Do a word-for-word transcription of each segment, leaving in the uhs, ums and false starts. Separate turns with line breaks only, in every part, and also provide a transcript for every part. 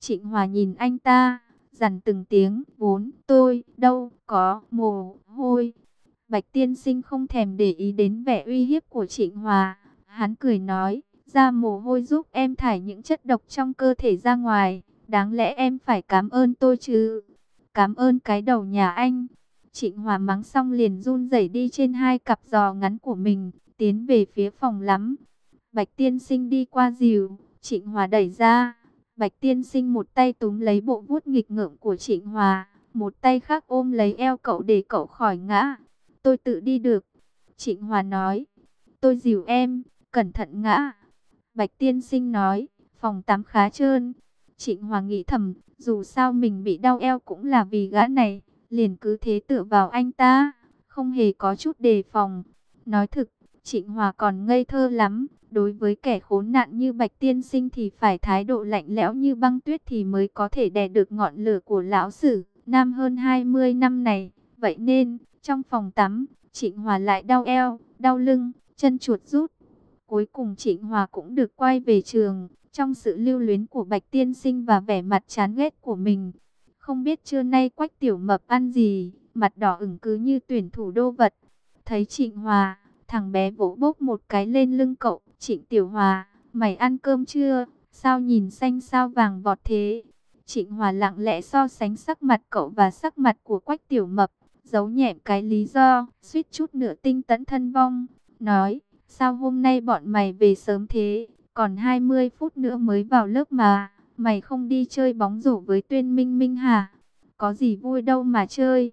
Trịnh Hòa nhìn anh ta, dằn từng tiếng, vốn tôi đâu có mồ hôi. Bạch tiên sinh không thèm để ý đến vẻ uy hiếp của Trịnh Hòa. Hắn cười nói, ra mồ hôi giúp em thải những chất độc trong cơ thể ra ngoài. Đáng lẽ em phải cảm ơn tôi chứ. Cảm ơn cái đầu nhà anh. Trịnh Hòa mắng xong liền run rẩy đi trên hai cặp giò ngắn của mình, tiến về phía phòng lắm. Bạch tiên sinh đi qua dìu, Trịnh Hòa đẩy ra. Bạch tiên sinh một tay túm lấy bộ vuốt nghịch ngợm của Trịnh Hòa, một tay khác ôm lấy eo cậu để cậu khỏi ngã. Tôi tự đi được. Trịnh Hòa nói. Tôi dìu em, cẩn thận ngã. Bạch tiên sinh nói, phòng tắm khá trơn. Trịnh Hòa nghĩ thầm, dù sao mình bị đau eo cũng là vì gã này. Liền cứ thế tựa vào anh ta, không hề có chút đề phòng. Nói thực, Trịnh Hòa còn ngây thơ lắm. Đối với kẻ khốn nạn như Bạch tiên sinh thì phải thái độ lạnh lẽo như băng tuyết thì mới có thể đè được ngọn lửa của lão sử nam hơn hai mươi năm này. Vậy nên, trong phòng tắm, Trịnh Hòa lại đau eo, đau lưng, chân chuột rút. Cuối cùng Trịnh Hòa cũng được quay về trường, trong sự lưu luyến của Bạch tiên sinh và vẻ mặt chán ghét của mình. Không biết trưa nay Quách Tiểu Mập ăn gì, mặt đỏ ửng cứ như tuyển thủ đô vật. Thấy Trịnh Hòa, thằng bé vỗ bốc một cái lên lưng cậu. Trịnh Tiểu Hòa, mày ăn cơm chưa? Sao nhìn xanh sao vàng vọt thế? Trịnh Hòa lặng lẽ so sánh sắc mặt cậu và sắc mặt của Quách Tiểu Mập, giấu nhẹm cái lý do, suýt chút nữa tinh tấn thân vong. Nói, sao hôm nay bọn mày về sớm thế? Còn hai mươi phút nữa mới vào lớp mà. Mày không đi chơi bóng rổ với Tuyên Minh Minh hả? Có gì vui đâu mà chơi.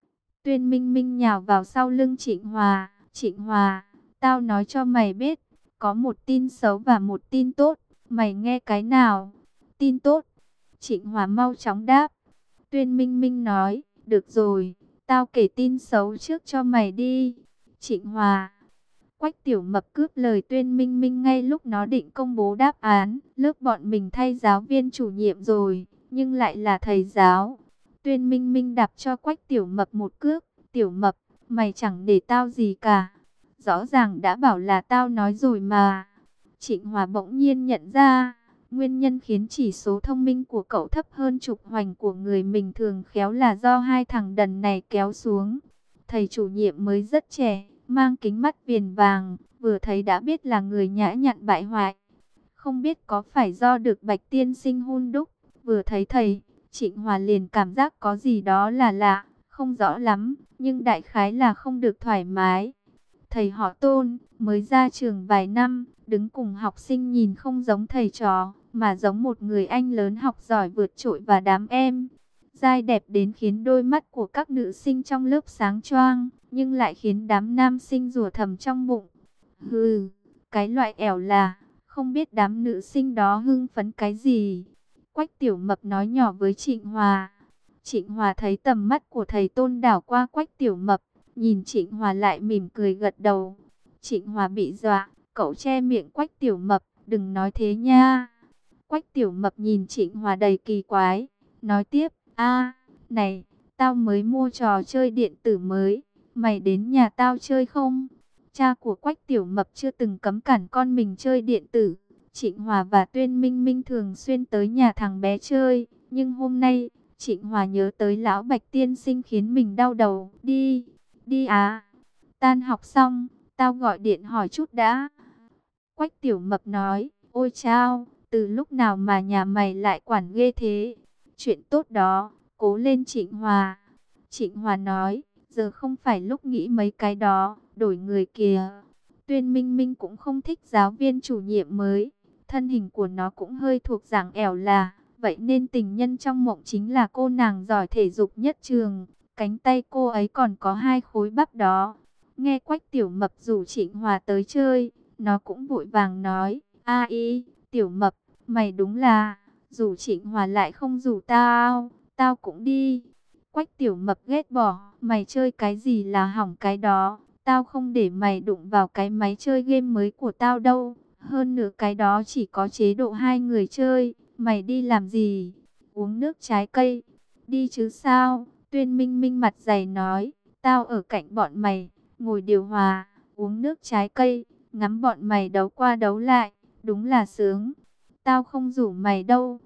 Tuyên Minh Minh nhào vào sau lưng Trịnh Hòa. Trịnh Hòa, tao nói cho mày biết, có một tin xấu và một tin tốt. Mày nghe cái nào? Tin tốt. Trịnh Hòa mau chóng đáp. Tuyên Minh Minh nói, được rồi, tao kể tin xấu trước cho mày đi. Trịnh Hòa. Quách Tiểu Mập cướp lời Tuyên Minh Minh ngay lúc nó định công bố đáp án. Lớp bọn mình thay giáo viên chủ nhiệm rồi, nhưng lại là thầy giáo. Tuyên Minh Minh đạp cho Quách Tiểu Mập một cước. Tiểu Mập, mày chẳng để tao gì cả. Rõ ràng đã bảo là tao nói rồi mà. Trịnh Hòa bỗng nhiên nhận ra, nguyên nhân khiến chỉ số thông minh của cậu thấp hơn trục hoành của người mình thường khéo là do hai thằng đần này kéo xuống. Thầy chủ nhiệm mới rất trẻ, mang kính mắt viền vàng, vừa thấy đã biết là người nhã nhặn bại hoại. Không biết có phải do được Bạch tiên sinh hun đúc, vừa thấy thầy, Trịnh Hòa liền cảm giác có gì đó là lạ, không rõ lắm, nhưng đại khái là không được thoải mái. Thầy họ Tôn, mới ra trường vài năm, đứng cùng học sinh nhìn không giống thầy trò, mà giống một người anh lớn học giỏi vượt trội và đám em. Giai đẹp đến khiến đôi mắt của các nữ sinh trong lớp sáng choang, nhưng lại khiến đám nam sinh rủa thầm trong bụng. Hừ, cái loại ẻo là, không biết đám nữ sinh đó hưng phấn cái gì. Quách Tiểu Mập nói nhỏ với Trịnh Hòa. Trịnh Hòa thấy tầm mắt của thầy Tôn đảo qua Quách Tiểu Mập, nhìn Trịnh Hòa lại mỉm cười gật đầu. Trịnh Hòa bị dọa, cậu che miệng Quách Tiểu Mập, đừng nói thế nha. Quách Tiểu Mập nhìn Trịnh Hòa đầy kỳ quái, nói tiếp, a, này, tao mới mua trò chơi điện tử mới, mày đến nhà tao chơi không? Cha của Quách Tiểu Mập chưa từng cấm cản con mình chơi điện tử. Trịnh Hòa và Tuyên Minh Minh thường xuyên tới nhà thằng bé chơi, nhưng hôm nay, Trịnh Hòa nhớ tới lão Bạch tiên sinh khiến mình đau đầu. Đi, đi à, tan học xong, tao gọi điện hỏi chút đã. Quách Tiểu Mập nói, ôi chao, từ lúc nào mà nhà mày lại quản ghê thế? Chuyện tốt đó, cố lên Trịnh Hòa. Trịnh Hòa nói, giờ không phải lúc nghĩ mấy cái đó, đổi người kìa. Tuyên Minh Minh cũng không thích giáo viên chủ nhiệm mới, thân hình của nó cũng hơi thuộc dạng ẻo là, vậy nên tình nhân trong mộng chính là cô nàng giỏi thể dục nhất trường. Cánh tay cô ấy còn có hai khối bắp đó. Nghe Quách Tiểu Mập rủ Trịnh Hòa tới chơi, nó cũng vội vàng nói, a y, Tiểu Mập, mày đúng là, rủ Trịnh Hòa lại không rủ tao, tao cũng đi. Quách Tiểu Mập ghét bỏ, mày chơi cái gì là hỏng cái đó, tao không để mày đụng vào cái máy chơi game mới của tao đâu. Hơn nữa cái đó chỉ có chế độ hai người chơi, mày đi làm gì? Uống nước trái cây, đi chứ sao? Tuyên Minh Minh mặt dày nói, tao ở cạnh bọn mày, ngồi điều hòa, uống nước trái cây, ngắm bọn mày đấu qua đấu lại, đúng là sướng. Tao không rủ mày đâu.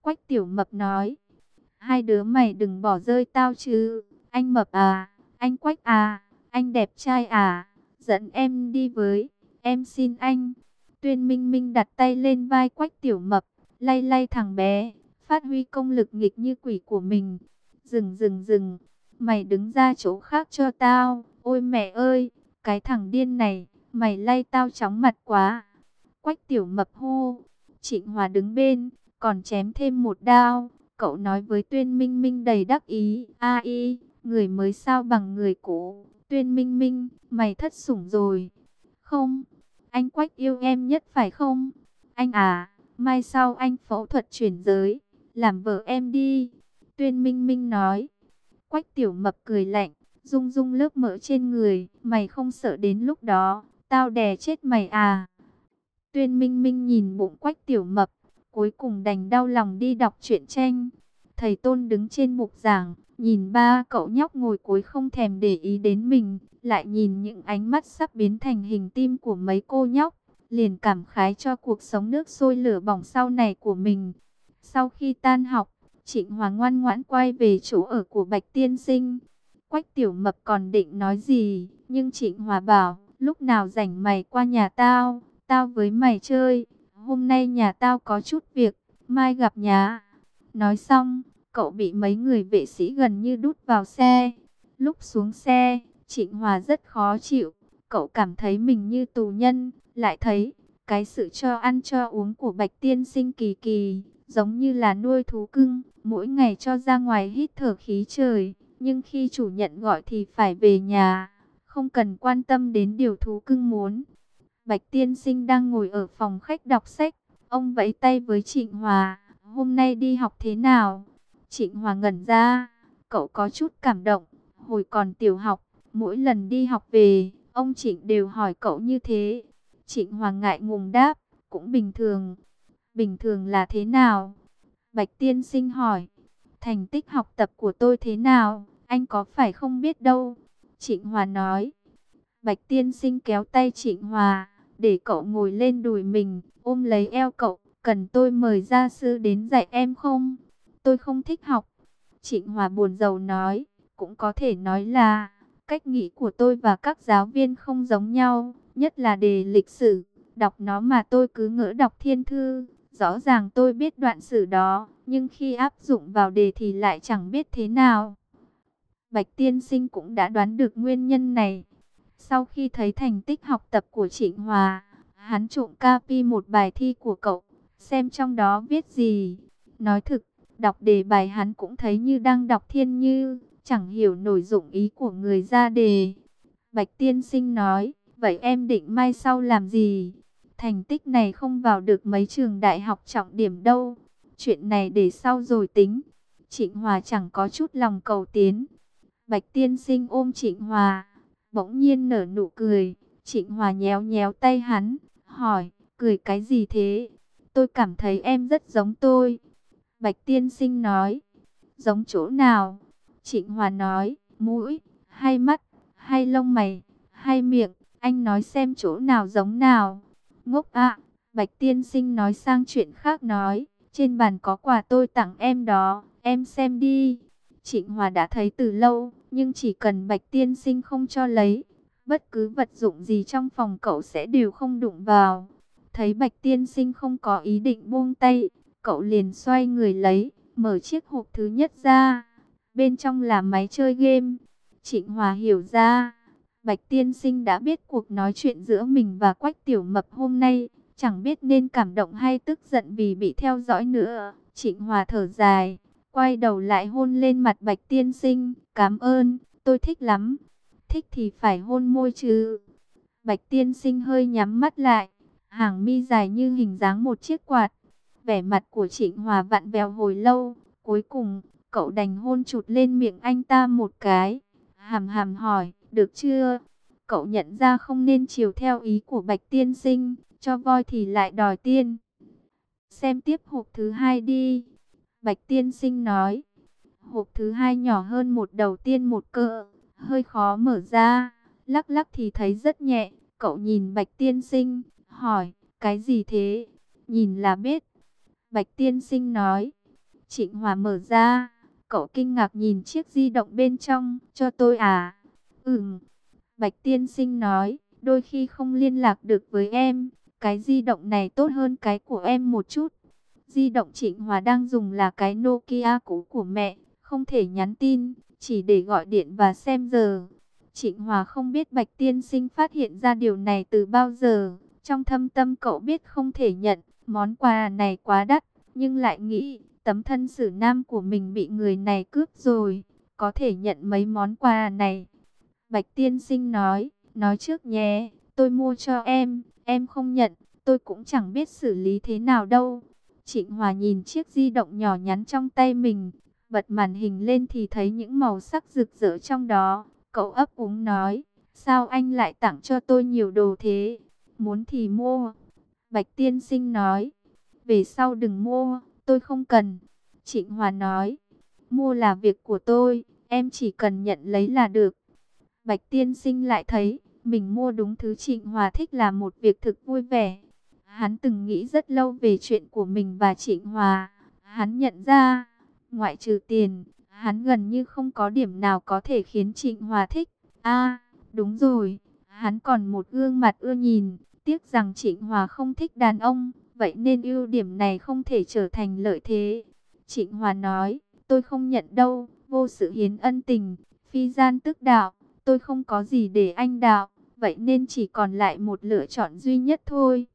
Quách Tiểu Mập nói, hai đứa mày đừng bỏ rơi tao chứ. Anh Mập à, anh Quách à, anh đẹp trai à, dẫn em đi với, em xin anh. Tuyên Minh Minh đặt tay lên vai Quách Tiểu Mập, lay lay thằng bé, phát huy công lực nghịch như quỷ của mình. Dừng dừng dừng, mày đứng ra chỗ khác cho tao. Ôi mẹ ơi, cái thằng điên này, mày lay tao chóng mặt quá. Quách Tiểu Mập hô. Trịnh Hòa đứng bên, còn chém thêm một đao. Cậu nói với Tuyên Minh Minh đầy đắc ý, a y, người mới sao bằng người cũ. Tuyên Minh Minh, mày thất sủng rồi. Không, anh Quách yêu em nhất phải không? Anh à, mai sau anh phẫu thuật chuyển giới, làm vợ em đi. Tuyên Minh Minh nói. Quách Tiểu Mập cười lạnh, rung rung lớp mỡ trên người. Mày không sợ đến lúc đó, tao đè chết mày à? Tuyên Minh Minh nhìn bụng Quách Tiểu Mập, cuối cùng đành đau lòng đi đọc truyện tranh. Thầy Tôn đứng trên bục giảng, nhìn ba cậu nhóc ngồi cuối không thèm để ý đến mình, lại nhìn những ánh mắt sắp biến thành hình tim của mấy cô nhóc, liền cảm khái cho cuộc sống nước sôi lửa bỏng sau này của mình. Sau khi tan học, Trịnh Hòa ngoan ngoãn quay về chỗ ở của Bạch Tiên Sinh. Quách Tiểu Mập còn định nói gì, nhưng Trịnh Hòa bảo, lúc nào rảnh mày qua nhà tao, tao với mày chơi. Hôm nay nhà tao có chút việc, mai gặp nhá. Nói xong, cậu bị mấy người vệ sĩ gần như đút vào xe. Lúc xuống xe, Trịnh Hòa rất khó chịu. Cậu cảm thấy mình như tù nhân, lại thấy cái sự cho ăn cho uống của Bạch Tiên Sinh kỳ kỳ, giống như là nuôi thú cưng, mỗi ngày cho ra ngoài hít thở khí trời. Nhưng khi chủ nhận gọi thì phải về nhà, không cần quan tâm đến điều thú cưng muốn. Bạch Tiên Sinh đang ngồi ở phòng khách đọc sách. Ông vẫy tay với Trịnh Hòa, hôm nay đi học thế nào? Trịnh Hòa ngẩn ra, cậu có chút cảm động. Hồi còn tiểu học, mỗi lần đi học về, ông Trịnh đều hỏi cậu như thế. Trịnh Hòa ngại ngùng đáp, cũng bình thường. Bình thường là thế nào? Bạch Tiên Sinh hỏi, thành tích học tập của tôi thế nào? Anh có phải không biết đâu? Trịnh Hòa nói. Bạch Tiên Sinh kéo tay Trịnh Hòa, để cậu ngồi lên đùi mình, ôm lấy eo cậu. Cần tôi mời gia sư đến dạy em không? Tôi không thích học. Trịnh Hòa buồn rầu nói, cũng có thể nói là cách nghĩ của tôi và các giáo viên không giống nhau, nhất là đề lịch sử. Đọc nó mà tôi cứ ngỡ đọc thiên thư. Rõ ràng tôi biết đoạn sử đó, nhưng khi áp dụng vào đề thì lại chẳng biết thế nào. Bạch Tiên Sinh cũng đã đoán được nguyên nhân này. Sau khi thấy thành tích học tập của Trịnh Hòa, hắn trộm copy một bài thi của cậu, xem trong đó viết gì. Nói thực, đọc đề bài hắn cũng thấy như đang đọc thiên như, chẳng hiểu nổi dụng ý của người ra đề. Bạch Tiên Sinh nói, vậy em định mai sau làm gì? Thành tích này không vào được mấy trường đại học trọng điểm đâu. Chuyện này để sau rồi tính. Trịnh Hòa chẳng có chút lòng cầu tiến. Bạch Tiên Sinh ôm Trịnh Hòa, bỗng nhiên nở nụ cười. Trịnh Hòa nhéo nhéo tay hắn, hỏi, cười cái gì thế? Tôi cảm thấy em rất giống tôi. Bạch Tiên Sinh nói, giống chỗ nào? Trịnh Hòa nói, mũi, hay mắt, hay lông mày, hay miệng, anh nói xem chỗ nào giống nào. Ngốc ạ. Bạch Tiên Sinh nói sang chuyện khác nói, trên bàn có quà tôi tặng em đó, em xem đi. Trịnh Hòa đã thấy từ lâu, nhưng chỉ cần Bạch Tiên Sinh không cho lấy, bất cứ vật dụng gì trong phòng cậu sẽ đều không đụng vào. Thấy Bạch Tiên Sinh không có ý định buông tay, cậu liền xoay người lấy, mở chiếc hộp thứ nhất ra. Bên trong là máy chơi game. Trịnh Hòa hiểu ra, Bạch Tiên Sinh đã biết cuộc nói chuyện giữa mình và Quách Tiểu Mập hôm nay, chẳng biết nên cảm động hay tức giận vì bị theo dõi nữa. Trịnh Hòa thở dài, quay đầu lại hôn lên mặt Bạch Tiên Sinh, cảm ơn, tôi thích lắm. Thích thì phải hôn môi chứ. Bạch Tiên Sinh hơi nhắm mắt lại, hàng mi dài như hình dáng một chiếc quạt. Vẻ mặt của Trịnh Hòa vặn vẹo hồi lâu, cuối cùng cậu đành hôn chụt lên miệng anh ta một cái. Hàm hàm hỏi, được chưa? Cậu nhận ra không nên chiều theo ý của Bạch Tiên Sinh, cho voi thì lại đòi tiên. Xem tiếp hộp thứ hai đi. Bạch Tiên Sinh nói. Hộp thứ hai nhỏ hơn một đầu tiên một cỡ, hơi khó mở ra, lắc lắc thì thấy rất nhẹ. Cậu nhìn Bạch Tiên Sinh, hỏi, cái gì thế? Nhìn là biết. Bạch Tiên Sinh nói, Trịnh Hòa mở ra, cậu kinh ngạc nhìn chiếc di động bên trong. Cho tôi à? Ừm. Bạch tiên sinh nói, đôi khi không liên lạc được với em, cái di động này tốt hơn cái của em một chút. Di động Trịnh Hòa đang dùng là cái Nokia cũ của mẹ, không thể nhắn tin, chỉ để gọi điện và xem giờ. Trịnh Hòa không biết Bạch tiên sinh phát hiện ra điều này từ bao giờ. Trong thâm tâm cậu biết không thể nhận, món quà này quá đắt, nhưng lại nghĩ tấm thân xử nam của mình bị người này cướp rồi, có thể nhận mấy món quà này. Bạch tiên sinh nói, nói trước nhé, tôi mua cho em, em không nhận, tôi cũng chẳng biết xử lý thế nào đâu. Trịnh Hòa nhìn chiếc di động nhỏ nhắn trong tay mình, bật màn hình lên thì thấy những màu sắc rực rỡ trong đó. Cậu ấp úng nói, sao anh lại tặng cho tôi nhiều đồ thế? Muốn thì mua. Bạch tiên sinh nói, về sau đừng mua, tôi không cần. Trịnh Hòa nói, mua là việc của tôi, em chỉ cần nhận lấy là được. Bạch tiên sinh lại thấy, mình mua đúng thứ Trịnh Hòa thích là một việc thực vui vẻ. Hắn từng nghĩ rất lâu về chuyện của mình và Trịnh Hòa. Hắn nhận ra, ngoại trừ tiền, hắn gần như không có điểm nào có thể khiến Trịnh Hòa thích. À, đúng rồi, hắn còn một gương mặt ưa nhìn, tiếc rằng Trịnh Hòa không thích đàn ông, vậy nên ưu điểm này không thể trở thành lợi thế. Trịnh Hòa nói, tôi không nhận đâu, vô sự hiến ân tình, phi gian tức đạo, tôi không có gì để anh đạo, vậy nên chỉ còn lại một lựa chọn duy nhất thôi.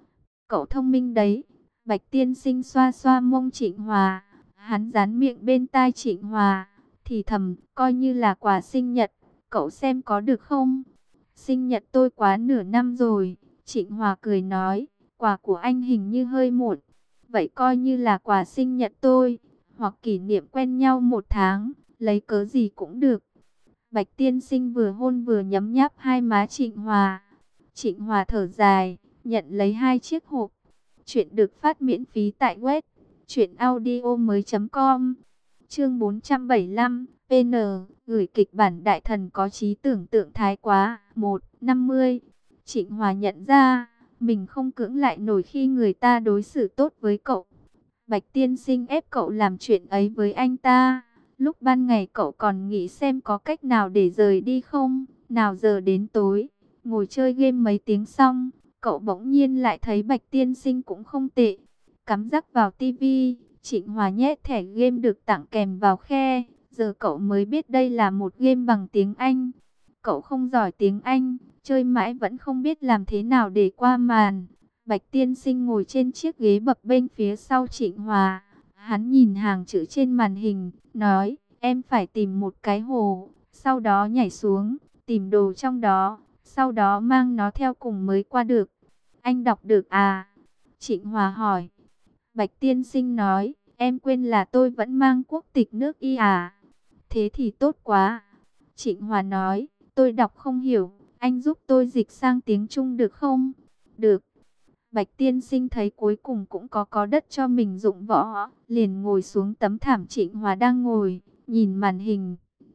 Cậu thông minh đấy. Bạch tiên sinh xoa xoa mông Trịnh Hòa, hắn dán miệng bên tai Trịnh Hòa, thì thầm, coi như là quà sinh nhật, cậu xem có được không? Sinh nhật tôi quá nửa năm rồi. Trịnh Hòa cười nói, quà của anh hình như hơi muộn, vậy coi như là quà sinh nhật tôi, hoặc kỷ niệm quen nhau một tháng, lấy cớ gì cũng được. Bạch tiên sinh vừa hôn vừa nhấm nháp hai má Trịnh Hòa. Trịnh Hòa thở dài, nhận lấy hai chiếc hộp. Chuyện được phát miễn phí tại web truyện audio mới chấm com. Chương bốn trăm bảy mươi lăm, pê en, gửi kịch bản đại thần có trí tưởng tượng thái quá. một, năm mươi. Trịnh Hòa nhận ra, mình không cưỡng lại nổi khi người ta đối xử tốt với cậu. Bạch tiên sinh ép cậu làm chuyện ấy với anh ta. Lúc ban ngày cậu còn nghĩ xem có cách nào để rời đi không. Nào giờ đến tối, ngồi chơi game mấy tiếng xong, cậu bỗng nhiên lại thấy Bạch tiên sinh cũng không tệ. Cắm rắc vào tivi, Trịnh Hòa nhét thẻ game được tặng kèm vào khe. Giờ cậu mới biết đây là một game bằng tiếng Anh. Cậu không giỏi tiếng Anh, chơi mãi vẫn không biết làm thế nào để qua màn. Bạch tiên sinh ngồi trên chiếc ghế bập bênh phía sau Trịnh Hòa. Hắn nhìn hàng chữ trên màn hình, nói, em phải tìm một cái hồ, sau đó nhảy xuống, tìm đồ trong đó, sau đó mang nó theo cùng mới qua được. Anh đọc được à? Trịnh Hòa hỏi. Bạch tiên sinh nói, em quên là tôi vẫn mang quốc tịch nước Y à? Thế thì tốt quá. Trịnh Hòa nói, tôi đọc không hiểu, anh giúp tôi dịch sang tiếng Trung được không? Được. Bạch tiên sinh thấy cuối cùng cũng có có đất cho mình dụng võ, liền ngồi xuống tấm thảm Trịnh Hòa đang ngồi, nhìn màn hình.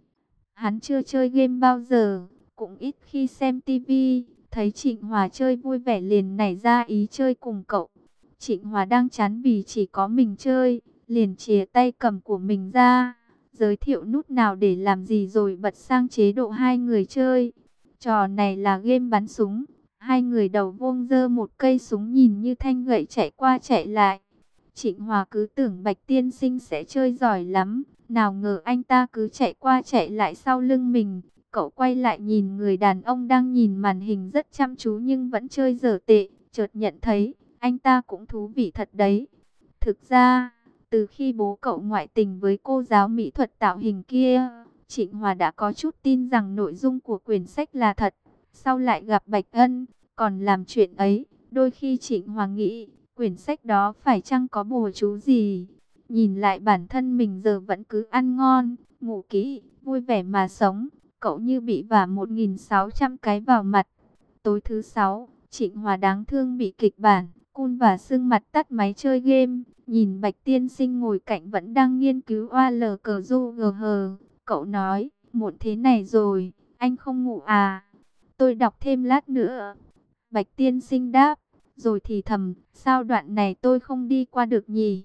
Hắn chưa chơi game bao giờ, cũng ít khi xem tivi, thấy Trịnh Hòa chơi vui vẻ liền nảy ra ý chơi cùng cậu. Trịnh Hòa đang chán vì chỉ có mình chơi, liền chìa tay cầm của mình ra, giới thiệu nút nào để làm gì rồi bật sang chế độ hai người chơi. Trò này là game bắn súng. Hai người đầu vuông giơ một cây súng nhìn như thanh gậy chạy qua chạy lại. Trịnh Hòa cứ tưởng Bạch tiên sinh sẽ chơi giỏi lắm, nào ngờ anh ta cứ chạy qua chạy lại sau lưng mình. Cậu quay lại nhìn người đàn ông đang nhìn màn hình rất chăm chú nhưng vẫn chơi dở tệ, chợt nhận thấy anh ta cũng thú vị thật đấy. Thực ra, từ khi bố cậu ngoại tình với cô giáo mỹ thuật tạo hình kia, Trịnh Hòa đã có chút tin rằng nội dung của quyển sách là thật. Sau lại gặp Bạch Ân, còn làm chuyện ấy, đôi khi Trịnh Hòa nghĩ, quyển sách đó phải chăng có bùa chú gì? Nhìn lại bản thân mình giờ vẫn cứ ăn ngon, ngủ kỹ, vui vẻ mà sống, cậu như bị vả một nghìn sáu trăm cái vào mặt. Tối thứ sáu, Trịnh Hòa đáng thương bị kịch bản, cun và sưng mặt tắt máy chơi game, nhìn Bạch tiên sinh ngồi cạnh vẫn đang nghiên cứu o lờ cờ du gờ hờ. Cậu nói, muộn thế này rồi, anh không ngủ à? Tôi đọc thêm lát nữa. Bạch tiên sinh đáp, rồi thì thầm, sao đoạn này tôi không đi qua được nhỉ?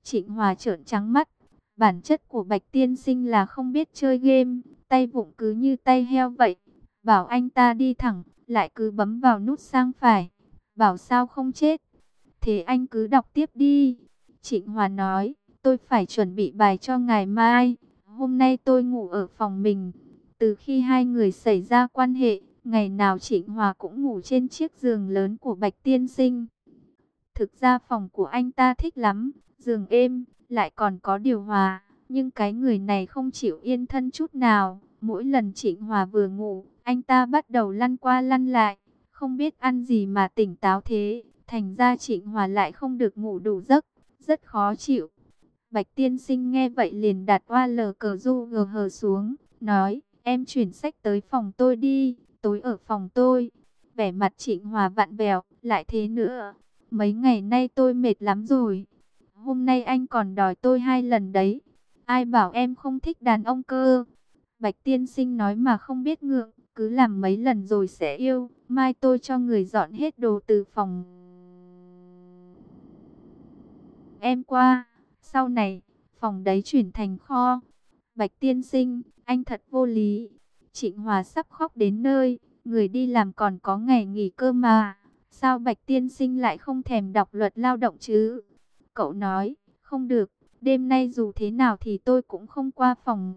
Trịnh Hòa trợn trắng mắt. Bản chất của Bạch tiên sinh là không biết chơi game, tay vụng cứ như tay heo vậy. Bảo anh ta đi thẳng, lại cứ bấm vào nút sang phải. Bảo sao không chết. Thế anh cứ đọc tiếp đi. Trịnh Hòa nói, tôi phải chuẩn bị bài cho ngày mai. Hôm nay tôi ngủ ở phòng mình. Từ khi hai người xảy ra quan hệ, ngày nào Trịnh Hòa cũng ngủ trên chiếc giường lớn của Bạch tiên sinh. Thực ra phòng của anh ta thích lắm, giường êm, lại còn có điều hòa. Nhưng cái người này không chịu yên thân chút nào. Mỗi lần Trịnh Hòa vừa ngủ, anh ta bắt đầu lăn qua lăn lại. Không biết ăn gì mà tỉnh táo thế. Thành ra Trịnh Hòa lại không được ngủ đủ giấc, rất khó chịu. Bạch tiên sinh nghe vậy liền đặt oa lờ cờ du gờ hờ xuống, nói, em chuyển sách tới phòng tôi đi, tối ở phòng tôi. Vẻ mặt Trịnh Hòa vặn vẹo, lại thế nữa. Mấy ngày nay tôi mệt lắm rồi. Hôm nay anh còn đòi tôi hai lần đấy. Ai bảo em không thích đàn ông cơ. Bạch tiên sinh nói mà không biết ngượng, cứ làm mấy lần rồi sẽ yêu. Mai tôi cho người dọn hết đồ từ phòng em qua. Sau này, phòng đấy chuyển thành kho. Bạch tiên sinh, anh thật vô lý. Trịnh Hòa sắp khóc đến nơi. Người đi làm còn có ngày nghỉ cơ mà. Sao Bạch tiên sinh lại không thèm đọc luật lao động chứ? Cậu nói, không được. Đêm nay dù thế nào thì tôi cũng không qua phòng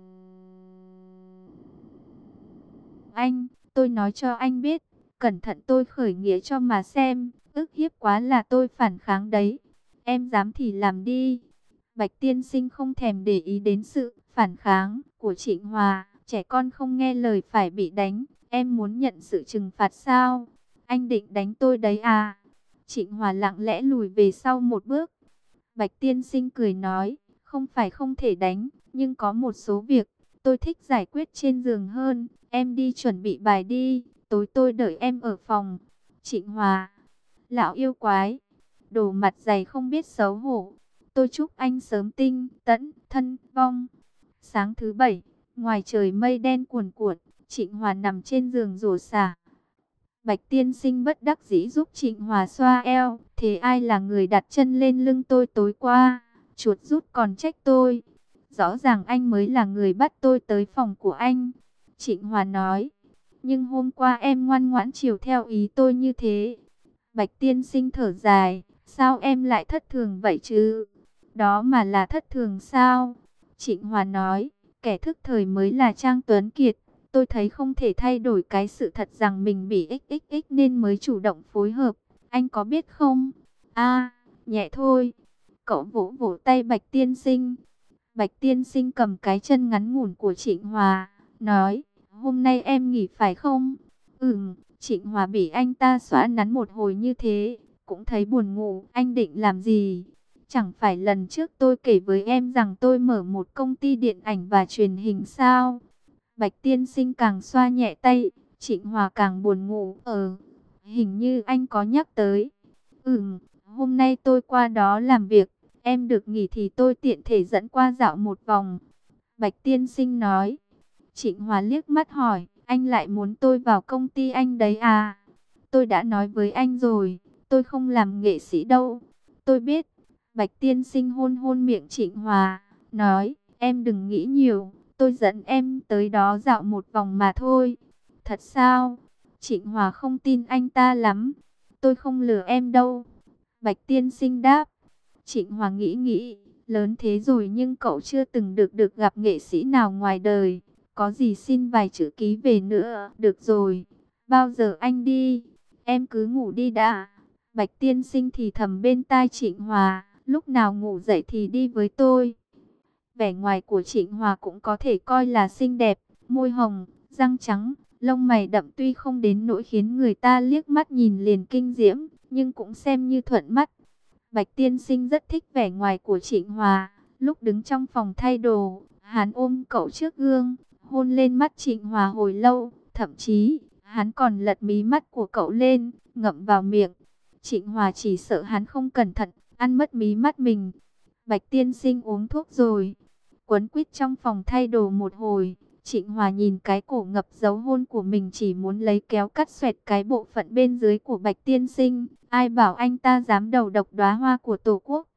anh. Tôi nói cho anh biết. Cẩn thận tôi khởi nghĩa cho mà xem. Ức hiếp quá là tôi phản kháng đấy. Em dám thì làm đi. Bạch tiên sinh không thèm để ý đến sự phản kháng của Trịnh Hòa. Trẻ con không nghe lời phải bị đánh. Em muốn nhận sự trừng phạt sao? Anh định đánh tôi đấy à? Trịnh Hòa lặng lẽ lùi về sau một bước. Bạch tiên sinh cười nói, không phải không thể đánh, nhưng có một số việc tôi thích giải quyết trên giường hơn. Em đi chuẩn bị bài đi, tối tôi đợi em ở phòng. Trịnh Hòa, lão yêu quái, đồ mặt dày không biết xấu hổ. Tôi chúc anh sớm tinh tấn thân vong. Sáng thứ bảy, ngoài trời mây đen cuồn cuộn, Trịnh Hòa nằm trên giường rổ xả. Bạch tiên sinh bất đắc dĩ giúp Trịnh Hòa xoa eo. Thế ai là người đặt chân lên lưng tôi tối qua? Chuột rút còn trách tôi. Rõ ràng anh mới là người bắt tôi tới phòng của anh. Trịnh Hòa nói. Nhưng hôm qua em ngoan ngoãn chiều theo ý tôi như thế. Bạch tiên sinh thở dài. Sao em lại thất thường vậy chứ? Đó mà là thất thường sao? Trịnh Hòa nói. Kẻ thức thời mới là Trang Tuấn Kiệt. Tôi thấy không thể thay đổi cái sự thật rằng mình bị ích ích ích nên mới chủ động phối hợp. Anh có biết không? À, nhẹ thôi. Cậu vỗ vỗ tay Bạch tiên sinh. Bạch tiên sinh cầm cái chân ngắn ngủn của Trịnh Hòa, nói, hôm nay em nghỉ phải không? Ừm, Trịnh Hòa bị anh ta xóa nắn một hồi như thế, cũng thấy buồn ngủ. Anh định làm gì? Chẳng phải lần trước tôi kể với em rằng tôi mở một công ty điện ảnh và truyền hình sao? Bạch tiên sinh càng xoa nhẹ tay, Trịnh Hòa càng buồn ngủ. Ờ, hình như anh có nhắc tới. Ừm, hôm nay tôi qua đó làm việc, em được nghỉ thì tôi tiện thể dẫn qua dạo một vòng. Bạch tiên sinh nói. Trịnh Hòa liếc mắt hỏi, anh lại muốn tôi vào công ty anh đấy à? Tôi đã nói với anh rồi, tôi không làm nghệ sĩ đâu. Tôi biết. Bạch tiên sinh hôn hôn miệng Trịnh Hòa, nói, em đừng nghĩ nhiều. Tôi dẫn em tới đó dạo một vòng mà thôi. Thật sao? Trịnh Hòa không tin anh ta lắm. Tôi không lừa em đâu. Bạch tiên sinh đáp. Trịnh Hòa nghĩ nghĩ. Lớn thế rồi nhưng cậu chưa từng được được gặp nghệ sĩ nào ngoài đời. Có gì xin vài chữ ký về nữa. Được rồi. Bao giờ anh đi? Em cứ ngủ đi đã. Bạch tiên sinh thì thầm bên tai Trịnh Hòa. Lúc nào ngủ dậy thì đi với tôi. Vẻ ngoài của Trịnh Hòa cũng có thể coi là xinh đẹp, môi hồng, răng trắng, lông mày đậm tuy không đến nỗi khiến người ta liếc mắt nhìn liền kinh diễm, nhưng cũng xem như thuận mắt. Bạch tiên sinh rất thích vẻ ngoài của Trịnh Hòa. Lúc đứng trong phòng thay đồ, hắn ôm cậu trước gương, hôn lên mắt Trịnh Hòa hồi lâu, thậm chí hắn còn lật mí mắt của cậu lên, ngậm vào miệng. Trịnh Hòa chỉ sợ hắn không cẩn thận, ăn mất mí mắt mình. Bạch tiên sinh uống thuốc rồi. Quấn quýt trong phòng thay đồ một hồi, Trịnh Hòa nhìn cái cổ ngập dấu hôn của mình, chỉ muốn lấy kéo cắt xoẹt cái bộ phận bên dưới của Bạch tiên sinh. Ai bảo anh ta dám đầu độc đóa hoa của Tổ quốc.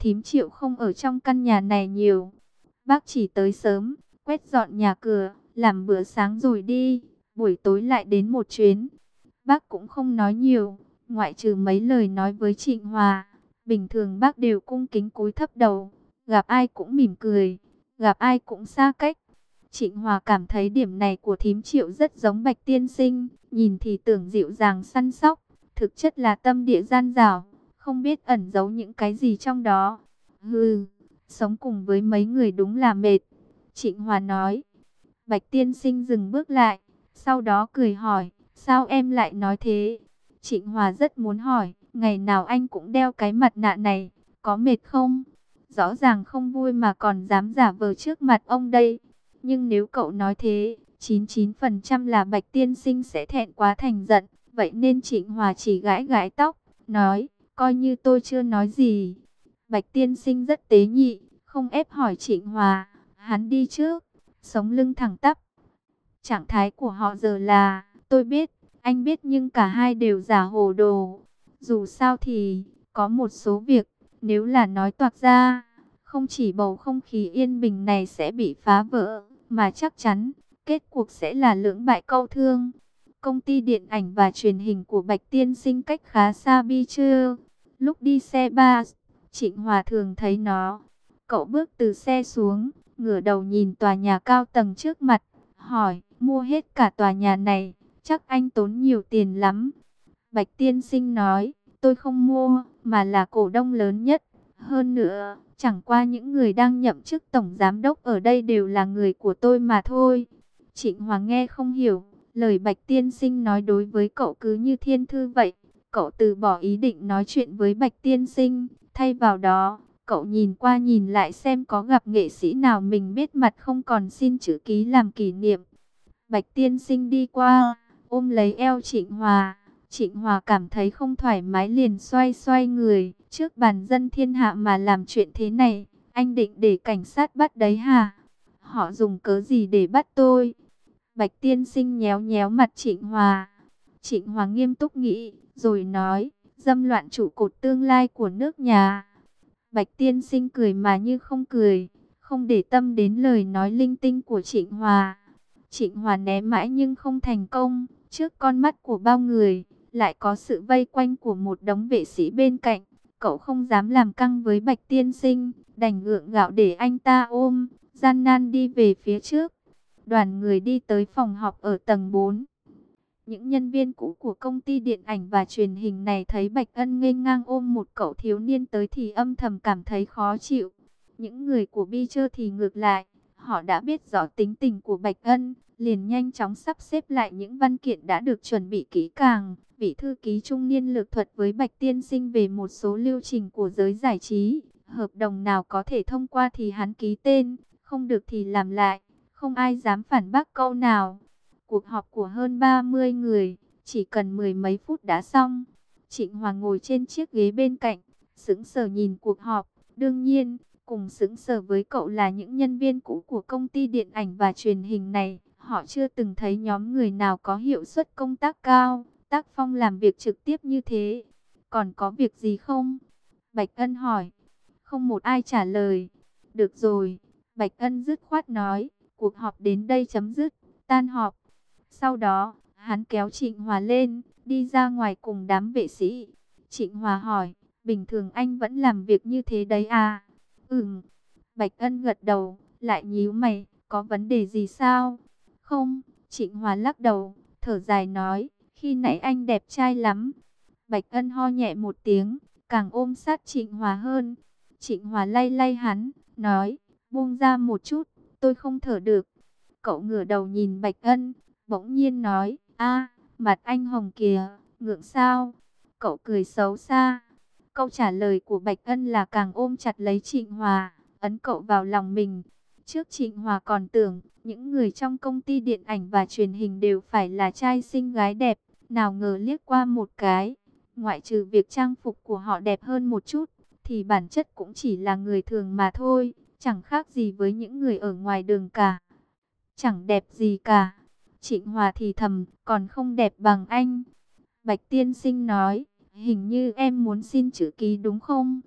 thím Triệu không ở trong căn nhà này nhiều. Bác chỉ tới sớm, quét dọn nhà cửa, làm bữa sáng rồi đi, buổi tối lại đến một chuyến. Bác cũng không nói nhiều, ngoại trừ mấy lời nói với Trịnh Hòa. Bình thường bác đều cung kính cúi thấp đầu, gặp ai cũng mỉm cười, gặp ai cũng xa cách. Trịnh Hòa cảm thấy điểm này của thím Triệu rất giống Bạch tiên sinh, nhìn thì tưởng dịu dàng săn sóc, thực chất là tâm địa gian dảo, không biết ẩn giấu những cái gì trong đó. Hừ, sống cùng với mấy người đúng là mệt. Trịnh Hòa nói. Bạch tiên sinh dừng bước lại, sau đó cười hỏi, sao em lại nói thế? Trịnh Hòa rất muốn hỏi, ngày nào anh cũng đeo cái mặt nạ này, có mệt không? Rõ ràng không vui mà còn dám giả vờ trước mặt ông đây. Nhưng nếu cậu nói thế, chín mươi chín phần trăm là Bạch tiên sinh sẽ thẹn quá thành giận. Vậy nên Trịnh Hòa chỉ gãi gãi tóc, nói, coi như tôi chưa nói gì. Bạch tiên sinh rất tế nhị, không ép hỏi Trịnh Hòa, hắn đi trước, sống lưng thẳng tắp. Trạng thái của họ giờ là, tôi biết, anh biết nhưng cả hai đều giả hồ đồ. Dù sao thì, có một số việc, nếu là nói toạc ra, không chỉ bầu không khí yên bình này sẽ bị phá vỡ, mà chắc chắn, kết cuộc sẽ là lưỡng bại câu thương. Công ty điện ảnh và truyền hình của Bạch tiên sinh cách khá xa bi chưa? Lúc đi xe bus, Trịnh Hòa thường thấy nó. Cậu bước từ xe xuống, ngửa đầu nhìn tòa nhà cao tầng trước mặt, hỏi, mua hết cả tòa nhà này, chắc anh tốn nhiều tiền lắm. Bạch tiên sinh nói, tôi không mua, mà là cổ đông lớn nhất. Hơn nữa, chẳng qua những người đang nhậm chức tổng giám đốc ở đây đều là người của tôi mà thôi. Trịnh Hoàng nghe không hiểu, lời Bạch tiên sinh nói đối với cậu cứ như thiên thư vậy. Cậu từ bỏ ý định nói chuyện với Bạch tiên sinh, thay vào đó, cậu nhìn qua nhìn lại xem có gặp nghệ sĩ nào mình biết mặt không, còn xin chữ ký làm kỷ niệm. Bạch tiên sinh đi qua, ôm lấy eo Trịnh Hòa. Trịnh Hòa cảm thấy không thoải mái liền xoay xoay người. Trước bàn dân thiên hạ mà làm chuyện thế này, anh định để cảnh sát bắt đấy hả? Họ dùng cớ gì để bắt tôi? Bạch tiên sinh nhéo nhéo mặt Trịnh Hòa. Trịnh Hòa nghiêm túc nghĩ, rồi nói, dâm loạn trụ cột tương lai của nước nhà. Bạch tiên sinh cười mà như không cười, không để tâm đến lời nói linh tinh của Trịnh Hòa. Trịnh Hòa né mãi nhưng không thành công, trước con mắt của bao người, lại có sự vây quanh của một đống vệ sĩ bên cạnh. Cậu không dám làm căng với Bạch tiên sinh, đành gượng gạo để anh ta ôm, gian nan đi về phía trước. Đoàn người đi tới phòng họp ở tầng bốn. Những nhân viên cũ của công ty điện ảnh và truyền hình này thấy Bạch Ân nghênh ngang ôm một cậu thiếu niên tới thì âm thầm cảm thấy khó chịu. Những người của Beecher thì ngược lại, họ đã biết rõ tính tình của Bạch Ân, liền nhanh chóng sắp xếp lại những văn kiện đã được chuẩn bị kỹ càng. Vị thư ký trung niên lược thuật với Bạch tiên sinh về một số lưu trình của giới giải trí. Hợp đồng nào có thể thông qua thì hắn ký tên, không được thì làm lại, không ai dám phản bác câu nào. Cuộc họp của hơn ba mươi người, chỉ cần mười mấy phút đã xong. Trịnh Hoàng ngồi trên chiếc ghế bên cạnh, sững sờ nhìn cuộc họp. Đương nhiên, cùng sững sờ với cậu là những nhân viên cũ của công ty điện ảnh và truyền hình này. Họ chưa từng thấy nhóm người nào có hiệu suất công tác cao, tác phong làm việc trực tiếp như thế. Còn có việc gì không? Bạch Ân hỏi. Không một ai trả lời. Được rồi, Bạch Ân dứt khoát nói, cuộc họp đến đây chấm dứt, tan họp. Sau đó, hắn kéo Trịnh Hòa lên, đi ra ngoài cùng đám vệ sĩ. Trịnh Hòa hỏi, bình thường anh vẫn làm việc như thế đấy à? Ừm. Bạch Ân gật đầu, lại nhíu mày, có vấn đề gì sao? Không, Trịnh Hòa lắc đầu, thở dài nói, khi nãy anh đẹp trai lắm. Bạch Ân ho nhẹ một tiếng, càng ôm sát Trịnh Hòa hơn. Trịnh Hòa lay lay hắn, nói, buông ra một chút, tôi không thở được. Cậu ngửa đầu nhìn Bạch Ân, bỗng nhiên nói, a, mặt anh hồng kìa, ngượng sao? Cậu cười xấu xa. Câu trả lời của Bạch Ân là càng ôm chặt lấy Trịnh Hòa, ấn cậu vào lòng mình. Trước Trịnh Hòa còn tưởng, những người trong công ty điện ảnh và truyền hình đều phải là trai xinh gái đẹp, nào ngờ liếc qua một cái, ngoại trừ việc trang phục của họ đẹp hơn một chút, thì bản chất cũng chỉ là người thường mà thôi, chẳng khác gì với những người ở ngoài đường cả. Chẳng đẹp gì cả. Trịnh Hòa thì thầm, còn không đẹp bằng anh. Bạch tiên sinh nói, hình như em muốn xin chữ ký đúng không?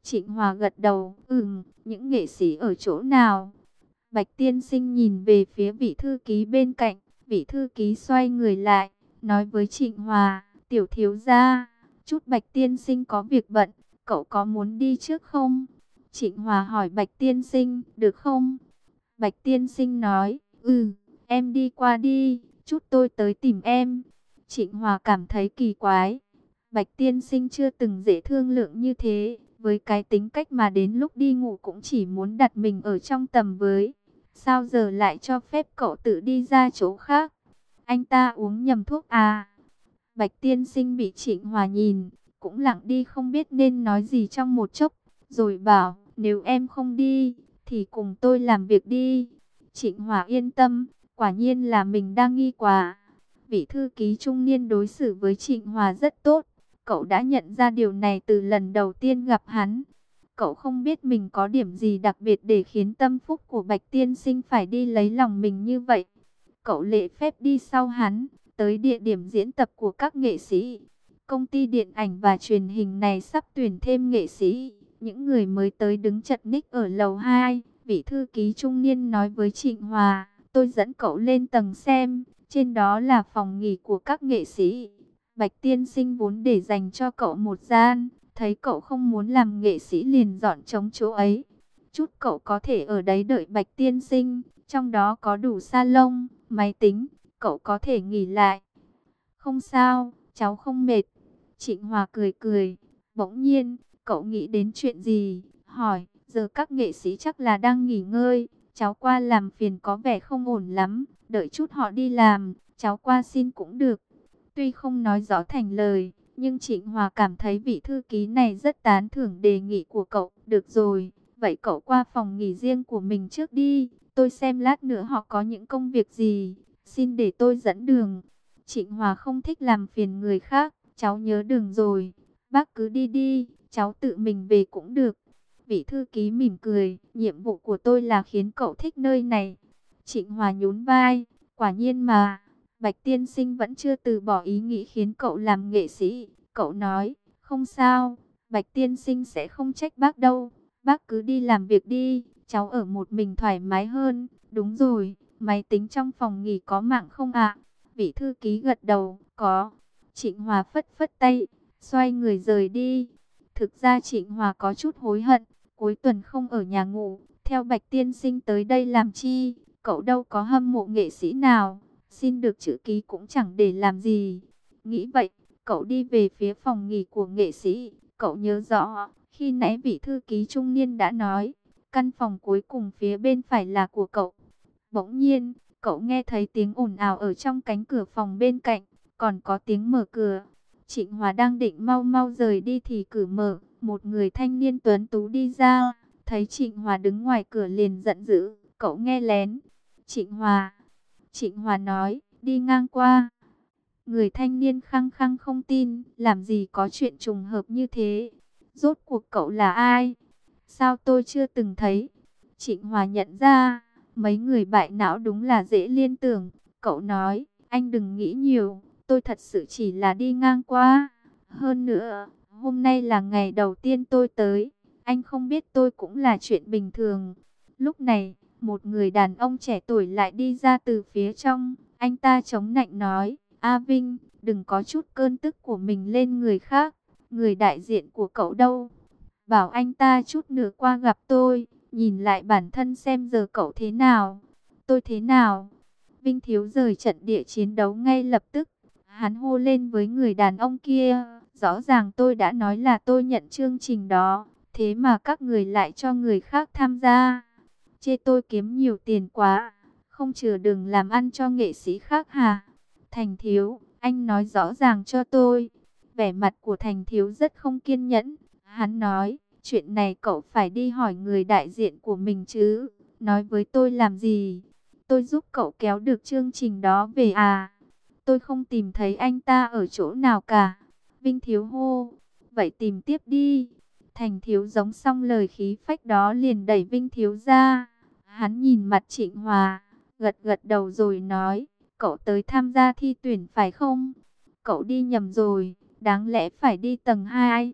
Trịnh Hòa gật đầu, ừm, những nghệ sĩ ở chỗ nào? Bạch tiên sinh nhìn về phía vị thư ký bên cạnh, vị thư ký xoay người lại, nói với Trịnh Hòa, tiểu thiếu gia, chút Bạch tiên sinh có việc bận, cậu có muốn đi trước không? Trịnh Hòa hỏi Bạch tiên sinh, được không? Bạch tiên sinh nói, ừ, em đi qua đi, chút tôi tới tìm em. Trịnh Hòa cảm thấy kỳ quái. Bạch tiên sinh chưa từng dễ thương lượng như thế, với cái tính cách mà đến lúc đi ngủ cũng chỉ muốn đặt mình ở trong tầm với. Sao giờ lại cho phép cậu tự đi ra chỗ khác? Anh ta uống nhầm thuốc à? Bạch tiên sinh bị Trịnh Hòa nhìn, cũng lặng đi không biết nên nói gì trong một chốc, rồi bảo, nếu em không đi, thì cùng tôi làm việc đi. Trịnh Hòa yên tâm, quả nhiên là mình đang nghi quá. Vị thư ký trung niên đối xử với Trịnh Hòa rất tốt, cậu đã nhận ra điều này từ lần đầu tiên gặp hắn. Cậu không biết mình có điểm gì đặc biệt để khiến tâm phúc của Bạch tiên sinh phải đi lấy lòng mình như vậy. Cậu lễ phép đi sau hắn, tới địa điểm diễn tập của các nghệ sĩ. Công ty điện ảnh và truyền hình này sắp tuyển thêm nghệ sĩ. Những người mới tới đứng chật ních ở lầu hai. Vị thư ký trung niên nói với Trịnh Hòa, tôi dẫn cậu lên tầng xem, trên đó là phòng nghỉ của các nghệ sĩ. Bạch tiên sinh vốn để dành cho cậu một gian, thấy cậu không muốn làm nghệ sĩ liền dọn trống chỗ ấy. Chút cậu có thể ở đấy đợi Bạch tiên sinh, trong đó có đủ salon, máy tính, cậu có thể nghỉ lại. Không sao, cháu không mệt. Trịnh Hòa cười cười, bỗng nhiên, cậu nghĩ đến chuyện gì, hỏi, giờ các nghệ sĩ chắc là đang nghỉ ngơi, cháu qua làm phiền có vẻ không ổn lắm, đợi chút họ đi làm, cháu qua xin cũng được. Tuy không nói rõ thành lời, nhưng Trịnh Hòa cảm thấy vị thư ký này rất tán thưởng đề nghị của cậu. Được rồi, vậy cậu qua phòng nghỉ riêng của mình trước đi, tôi xem lát nữa họ có những công việc gì, xin để tôi dẫn đường. Trịnh Hòa không thích làm phiền người khác, cháu nhớ đường rồi, bác cứ đi đi, cháu tự mình về cũng được. Vị thư ký mỉm cười, nhiệm vụ của tôi là khiến cậu thích nơi này. Trịnh Hòa nhún vai, quả nhiên mà. Bạch tiên sinh vẫn chưa từ bỏ ý nghĩ khiến cậu làm nghệ sĩ. Cậu nói, không sao, Bạch tiên sinh sẽ không trách bác đâu. Bác cứ đi làm việc đi, cháu ở một mình thoải mái hơn. Đúng rồi, máy tính trong phòng nghỉ có mạng không ạ? Vị thư ký gật đầu, có. Trịnh Hòa phất phất tay, xoay người rời đi. Thực ra Trịnh Hòa có chút hối hận, cuối tuần không ở nhà ngủ, theo Bạch tiên sinh tới đây làm chi? Cậu đâu có hâm mộ nghệ sĩ nào, xin được chữ ký cũng chẳng để làm gì. Nghĩ vậy, cậu đi về phía phòng nghỉ của nghệ sĩ. Cậu nhớ rõ, khi nãy vị thư ký trung niên đã nói, căn phòng cuối cùng phía bên phải là của cậu. Bỗng nhiên, cậu nghe thấy tiếng ồn ào ở trong cánh cửa phòng bên cạnh, còn có tiếng mở cửa. Trịnh Hòa đang định mau mau rời đi thì cửa mở, một người thanh niên tuấn tú đi ra, thấy Trịnh Hòa đứng ngoài cửa liền giận dữ, cậu nghe lén. Trịnh Hòa, Trịnh Hòa nói, đi ngang qua. Người thanh niên khăng khăng không tin, làm gì có chuyện trùng hợp như thế. Rốt cuộc cậu là ai? Sao tôi chưa từng thấy? Trịnh Hòa nhận ra, mấy người bại não đúng là dễ liên tưởng. Cậu nói, anh đừng nghĩ nhiều, tôi thật sự chỉ là đi ngang qua. Hơn nữa, hôm nay là ngày đầu tiên tôi tới, anh không biết tôi cũng là chuyện bình thường. Lúc này, một người đàn ông trẻ tuổi lại đi ra từ phía trong. Anh ta chống nạnh nói, A Vinh, đừng có chút cơn tức của mình lên người khác. Người đại diện của cậu đâu? Bảo anh ta chút nữa qua gặp tôi, nhìn lại bản thân xem giờ cậu thế nào. Tôi thế nào? Vinh Thiếu rời trận địa chiến đấu ngay lập tức. Hắn hô lên với người đàn ông kia. Rõ ràng tôi đã nói là tôi nhận chương trình đó, thế mà các người lại cho người khác tham gia. Chê tôi kiếm nhiều tiền quá, không chừa đừng làm ăn cho nghệ sĩ khác hả? Thành Thiếu, anh nói rõ ràng cho tôi. Vẻ mặt của Thành Thiếu rất không kiên nhẫn. Hắn nói, chuyện này cậu phải đi hỏi người đại diện của mình chứ. Nói với tôi làm gì? Tôi giúp cậu kéo được chương trình đó về à? Tôi không tìm thấy anh ta ở chỗ nào cả. Vinh Thiếu hô, vậy tìm tiếp đi. Thành Thiếu giống xong lời khí phách đó liền đẩy Vinh Thiếu ra. Hắn nhìn mặt Trịnh Hòa, gật gật đầu rồi nói, cậu tới tham gia thi tuyển phải không? Cậu đi nhầm rồi, đáng lẽ phải đi tầng hai.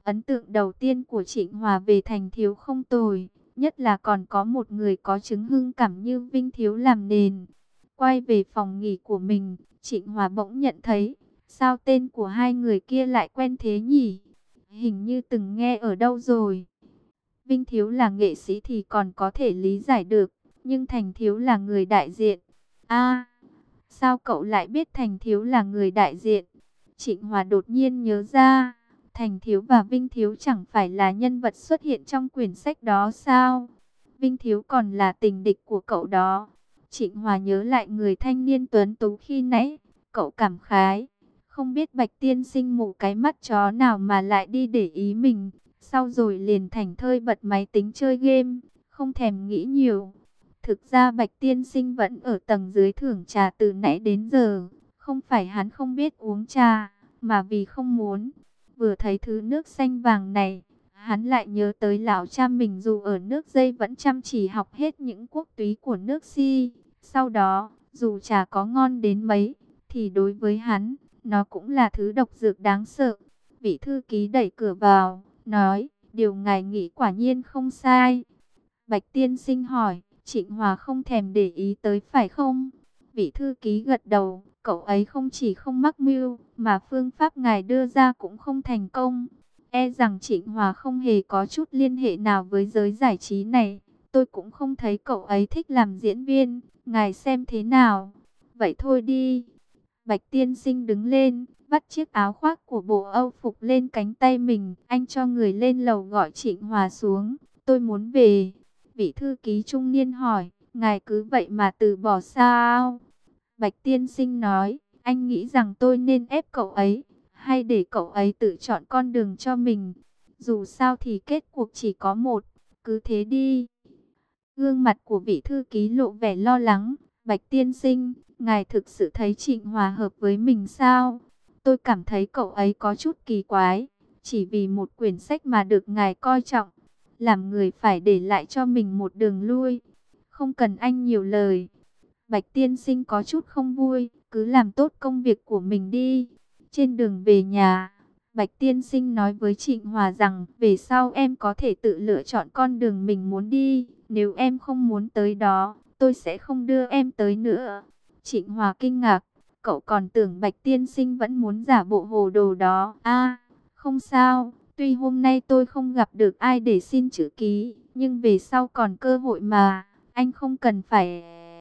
Ấn tượng đầu tiên của Trịnh Hòa về Thành Thiếu không tồi, nhất là còn có một người có chứng hưng cảm như Vinh Thiếu làm nền. Quay về phòng nghỉ của mình, Trịnh Hòa bỗng nhận thấy, sao tên của hai người kia lại quen thế nhỉ? Hình như từng nghe ở đâu rồi. Vinh Thiếu là nghệ sĩ thì còn có thể lý giải được, nhưng Thành Thiếu là người đại diện. A, sao cậu lại biết Thành Thiếu là người đại diện? Trịnh Hòa đột nhiên nhớ ra, Thành Thiếu và Vinh Thiếu chẳng phải là nhân vật xuất hiện trong quyển sách đó sao? Vinh Thiếu còn là tình địch của cậu đó. Trịnh Hòa nhớ lại người thanh niên tuấn tú khi nãy, cậu cảm khái, không biết Bạch tiên sinh mù cái mắt chó nào mà lại đi để ý mình, sau rồi liền thành thơi bật máy tính chơi game, không thèm nghĩ nhiều. Thực ra Bạch tiên sinh vẫn ở tầng dưới thưởng trà từ nãy đến giờ, không phải hắn không biết uống trà, mà vì không muốn. Vừa thấy thứ nước xanh vàng này, hắn lại nhớ tới lão cha mình dù ở nước dây vẫn chăm chỉ học hết những quốc túy của nước Si. Sau đó, dù trà có ngon đến mấy, thì đối với hắn, nó cũng là thứ độc dược đáng sợ. Vị thư ký đẩy cửa vào, nói, điều ngài nghĩ quả nhiên không sai. Bạch tiên sinh hỏi, Trịnh Hòa không thèm để ý tới phải không? Vị thư ký gật đầu, cậu ấy không chỉ không mắc mưu, mà phương pháp ngài đưa ra cũng không thành công. E rằng Trịnh Hòa không hề có chút liên hệ nào với giới giải trí này. Tôi cũng không thấy cậu ấy thích làm diễn viên, ngài xem thế nào? Vậy thôi đi. Bạch tiên sinh đứng lên, vắt chiếc áo khoác của bộ Âu phục lên cánh tay mình. Anh cho người lên lầu gọi Trịnh Hòa xuống. Tôi muốn về. Vị thư ký trung niên hỏi, ngài cứ vậy mà từ bỏ sao? Bạch tiên sinh nói, anh nghĩ rằng tôi nên ép cậu ấy, hay để cậu ấy tự chọn con đường cho mình. Dù sao thì kết cuộc chỉ có một, cứ thế đi. Gương mặt của vị thư ký lộ vẻ lo lắng. Bạch tiên sinh, ngài thực sự thấy Trịnh Hòa hợp với mình sao? Tôi cảm thấy cậu ấy có chút kỳ quái, chỉ vì một quyển sách mà được ngài coi trọng. Làm người phải để lại cho mình một đường lui. Không cần anh nhiều lời. Bạch tiên sinh có chút không vui, cứ làm tốt công việc của mình đi. Trên đường về nhà, Bạch tiên sinh nói với Trịnh Hòa rằng, về sau em có thể tự lựa chọn con đường mình muốn đi. Nếu em không muốn tới đó, tôi sẽ không đưa em tới nữa. Trịnh Hòa kinh ngạc, cậu còn tưởng Bạch tiên sinh vẫn muốn giả bộ hồ đồ đó. À, không sao, tuy hôm nay tôi không gặp được ai để xin chữ ký, nhưng về sau còn cơ hội mà, anh không cần phải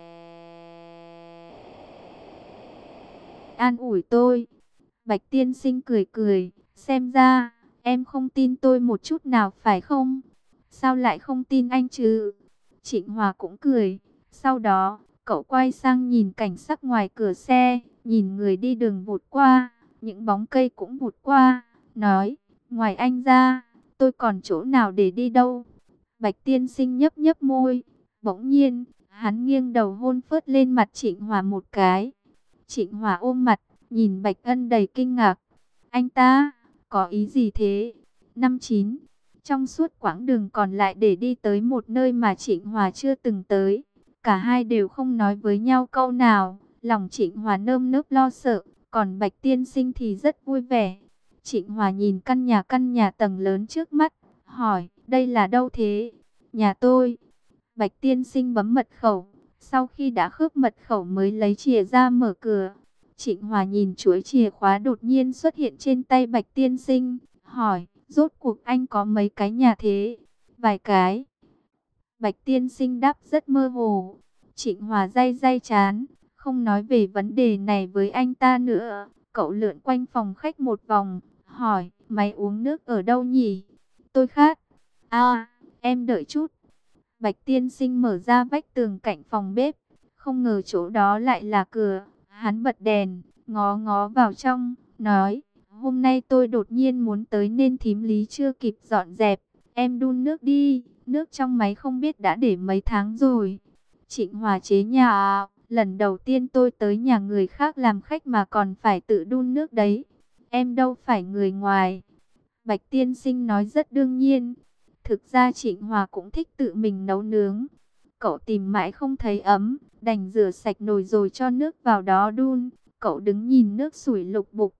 an ủi tôi. Bạch tiên sinh cười cười, xem ra, em không tin tôi một chút nào phải không? Sao lại không tin anh chứ? Trịnh Hòa cũng cười, sau đó, cậu quay sang nhìn cảnh sắc ngoài cửa xe, nhìn người đi đường vụt qua, những bóng cây cũng vụt qua, nói, ngoài anh ra, tôi còn chỗ nào để đi đâu? Bạch tiên sinh nhấp nhấp môi, bỗng nhiên, hắn nghiêng đầu hôn phớt lên mặt Trịnh Hòa một cái. Trịnh Hòa ôm mặt, nhìn Bạch Ân đầy kinh ngạc. Anh ta, có ý gì thế? Năm chín, trong suốt quãng đường còn lại để đi tới một nơi mà Trịnh Hòa chưa từng tới. Cả hai đều không nói với nhau câu nào. Lòng Trịnh Hòa nơm nớp lo sợ, còn Bạch tiên sinh thì rất vui vẻ. Trịnh Hòa nhìn căn nhà căn nhà tầng lớn trước mắt, hỏi, đây là đâu thế? Nhà tôi. Bạch tiên sinh bấm mật khẩu, sau khi đã khớp mật khẩu mới lấy chìa ra mở cửa. Trịnh Hòa nhìn chuỗi chìa khóa đột nhiên xuất hiện trên tay Bạch tiên sinh, hỏi, rốt cuộc anh có mấy cái nhà thế? Vài cái. Bạch tiên sinh đáp rất mơ hồ. Trịnh Hòa day day chán, không nói về vấn đề này với anh ta nữa. Cậu lượn quanh phòng khách một vòng, hỏi, mày uống nước ở đâu nhỉ? Tôi khát. À, em đợi chút. Bạch tiên sinh mở ra vách tường cạnh phòng bếp, không ngờ chỗ đó lại là cửa. Hắn bật đèn, ngó ngó vào trong, nói, hôm nay tôi đột nhiên muốn tới nên thím Lý chưa kịp dọn dẹp. Em đun nước đi, nước trong máy không biết đã để mấy tháng rồi. Trịnh Hòa chế nhà à, lần đầu tiên tôi tới nhà người khác làm khách mà còn phải tự đun nước đấy. Em đâu phải người ngoài. Bạch tiên sinh nói rất đương nhiên. Thực ra Trịnh Hòa cũng thích tự mình nấu nướng. Cậu tìm mãi không thấy ấm, đành rửa sạch nồi rồi cho nước vào đó đun. Cậu đứng nhìn nước sủi lục bục.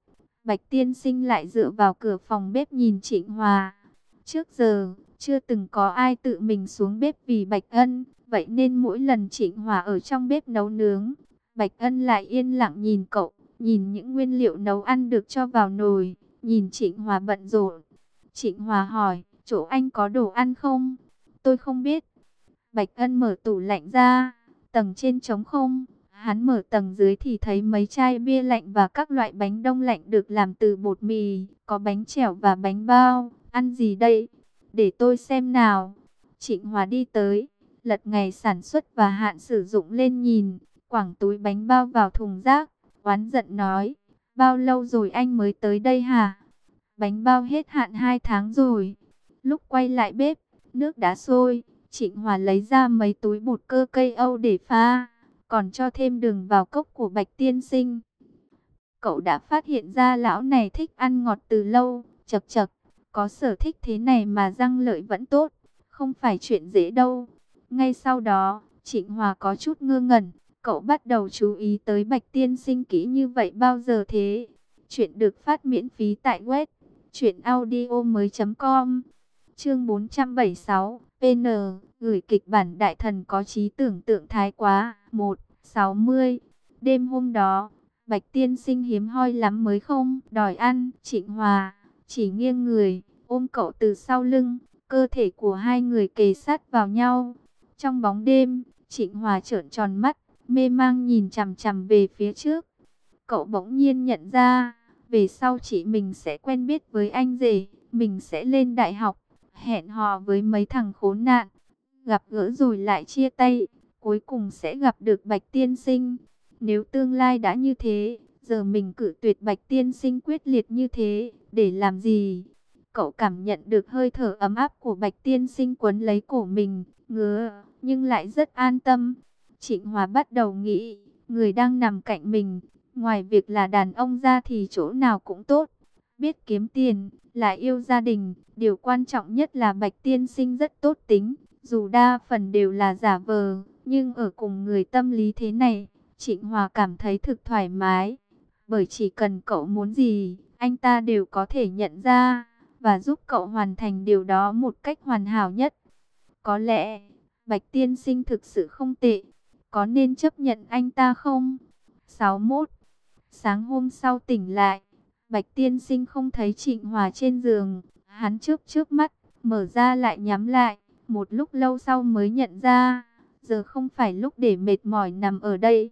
Bạch tiên sinh lại dựa vào cửa phòng bếp nhìn Trịnh Hòa. Trước giờ, chưa từng có ai tự mình xuống bếp vì Bạch Ân, vậy nên mỗi lần Trịnh Hòa ở trong bếp nấu nướng, Bạch Ân lại yên lặng nhìn cậu, nhìn những nguyên liệu nấu ăn được cho vào nồi, nhìn Trịnh Hòa bận rộn. Trịnh Hòa hỏi, chỗ anh có đồ ăn không? Tôi không biết. Bạch Ân mở tủ lạnh ra, tầng trên trống không, hắn mở tầng dưới thì thấy mấy chai bia lạnh và các loại bánh đông lạnh được làm từ bột mì, có bánh chèo và bánh bao. Ăn gì đây? Để tôi xem nào. Trịnh Hòa đi tới, lật ngày sản xuất và hạn sử dụng lên nhìn, quẳng túi bánh bao vào thùng rác, oán giận nói, bao lâu rồi anh mới tới đây hả? Bánh bao hết hạn hai tháng rồi. Lúc quay lại bếp, nước đã sôi, Trịnh Hòa lấy ra mấy túi bột cơ cây Âu để pha, còn cho thêm đường vào cốc của Bạch tiên sinh. Cậu đã phát hiện ra lão này thích ăn ngọt từ lâu, chật chật, có sở thích thế này mà răng lợi vẫn tốt, không phải chuyện dễ đâu. Ngay sau đó, Trịnh Hòa có chút ngơ ngẩn, cậu bắt đầu chú ý tới Bạch tiên sinh kỹ như vậy bao giờ thế? Chuyện được phát miễn phí tại web truyện audio mới chấm com. Chương bốn trăm bảy mươi sáu, pê en, gửi kịch bản đại thần có trí tưởng tượng thái quá. Một, sáu mươi. Đêm hôm đó, Bạch tiên sinh hiếm hoi lắm mới không đòi ăn. Trịnh Hòa chỉ nghiêng người, ôm cậu từ sau lưng, cơ thể của hai người kề sát vào nhau. Trong bóng đêm, Trịnh Hòa trợn tròn mắt, mê mang nhìn chằm chằm về phía trước. Cậu bỗng nhiên nhận ra, về sau chị mình sẽ quen biết với anh rể, mình sẽ lên đại học, hẹn hò với mấy thằng khốn nạn, gặp gỡ rồi lại chia tay, cuối cùng sẽ gặp được Bạch tiên sinh. Nếu tương lai đã như thế, giờ mình cự tuyệt Bạch tiên sinh quyết liệt như thế, để làm gì? Cậu cảm nhận được hơi thở ấm áp của Bạch tiên sinh quấn lấy cổ mình, ngứa, nhưng lại rất an tâm. Trịnh Hòa bắt đầu nghĩ, người đang nằm cạnh mình, ngoài việc là đàn ông ra thì chỗ nào cũng tốt. Biết kiếm tiền, lại yêu gia đình, điều quan trọng nhất là Bạch tiên sinh rất tốt tính, dù đa phần đều là giả vờ, nhưng ở cùng người tâm lý thế này, Trịnh Hòa cảm thấy thực thoải mái. Bởi chỉ cần cậu muốn gì, anh ta đều có thể nhận ra, và giúp cậu hoàn thành điều đó một cách hoàn hảo nhất. Có lẽ, Bạch tiên sinh thực sự không tệ, có nên chấp nhận anh ta không? sáu mốt. Sáng hôm sau tỉnh lại, Bạch tiên sinh không thấy Trịnh Hòa trên giường, hắn chớp chớp mắt, mở ra lại nhắm lại, một lúc lâu sau mới nhận ra, giờ không phải lúc để mệt mỏi nằm ở đây.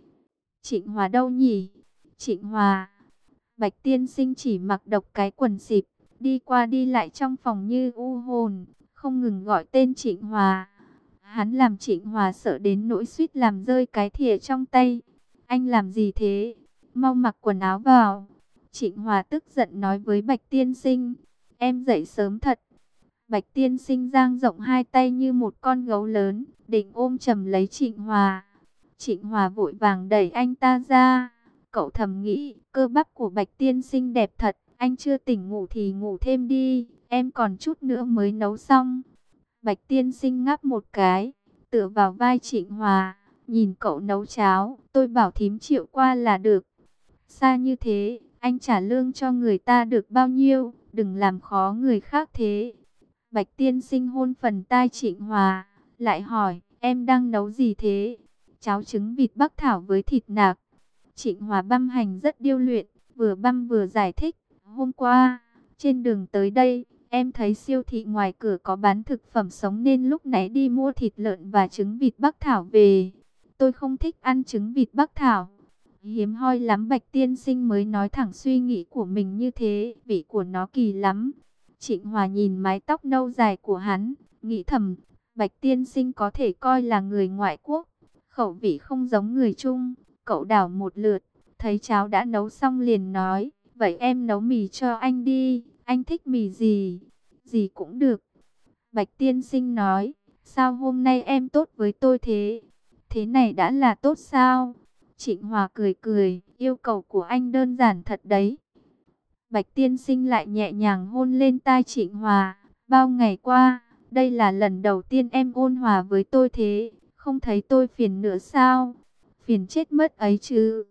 Trịnh Hòa đâu nhỉ? Trịnh Hòa. Bạch tiên sinh chỉ mặc độc cái quần xịp, đi qua đi lại trong phòng như u hồn, không ngừng gọi tên Trịnh Hòa. Hắn làm Trịnh Hòa sợ đến nỗi suýt làm rơi cái thìa trong tay. Anh làm gì thế? Mau mặc quần áo vào. Trịnh Hòa tức giận nói với Bạch tiên sinh. Em dậy sớm thật. Bạch tiên sinh dang rộng hai tay như một con gấu lớn, định ôm chầm lấy Trịnh Hòa. Trịnh Hòa vội vàng đẩy anh ta ra. Cậu thầm nghĩ, cơ bắp của Bạch tiên sinh đẹp thật. Anh chưa tỉnh ngủ thì ngủ thêm đi, em còn chút nữa mới nấu xong. Bạch tiên sinh ngáp một cái, tựa vào vai Trịnh Hòa, nhìn cậu nấu cháo. Tôi bảo thím triệu qua là được. Xa như thế, anh trả lương cho người ta được bao nhiêu, đừng làm khó người khác thế. Bạch tiên sinh hôn phần tai Trịnh Hòa, lại hỏi, em đang nấu gì thế? Cháo trứng vịt bắc thảo với thịt nạc. Trịnh Hòa băm hành rất điêu luyện, vừa băm vừa giải thích. Hôm qua, trên đường tới đây, em thấy siêu thị ngoài cửa có bán thực phẩm sống nên lúc nãy đi mua thịt lợn và trứng vịt bắc thảo về. Tôi không thích ăn trứng vịt bắc thảo. Hiếm hoi lắm Bạch tiên sinh mới nói thẳng suy nghĩ của mình như thế, vị của nó kỳ lắm. Trịnh Hòa nhìn mái tóc nâu dài của hắn, nghĩ thầm, Bạch tiên sinh có thể coi là người ngoại quốc, khẩu vị không giống người Trung. Cậu đảo một lượt, thấy cháo đã nấu xong liền nói, vậy em nấu mì cho anh đi, anh thích mì gì? Gì cũng được. Bạch tiên sinh nói, sao hôm nay em tốt với tôi thế? Thế này đã là tốt sao? Trịnh Hòa cười cười, yêu cầu của anh đơn giản thật đấy. Bạch tiên sinh lại nhẹ nhàng hôn lên tai Trịnh Hòa, bao ngày qua, đây là lần đầu tiên em ôn hòa với tôi thế, không thấy tôi phiền nữa sao? Phiền chết mất ấy chứ.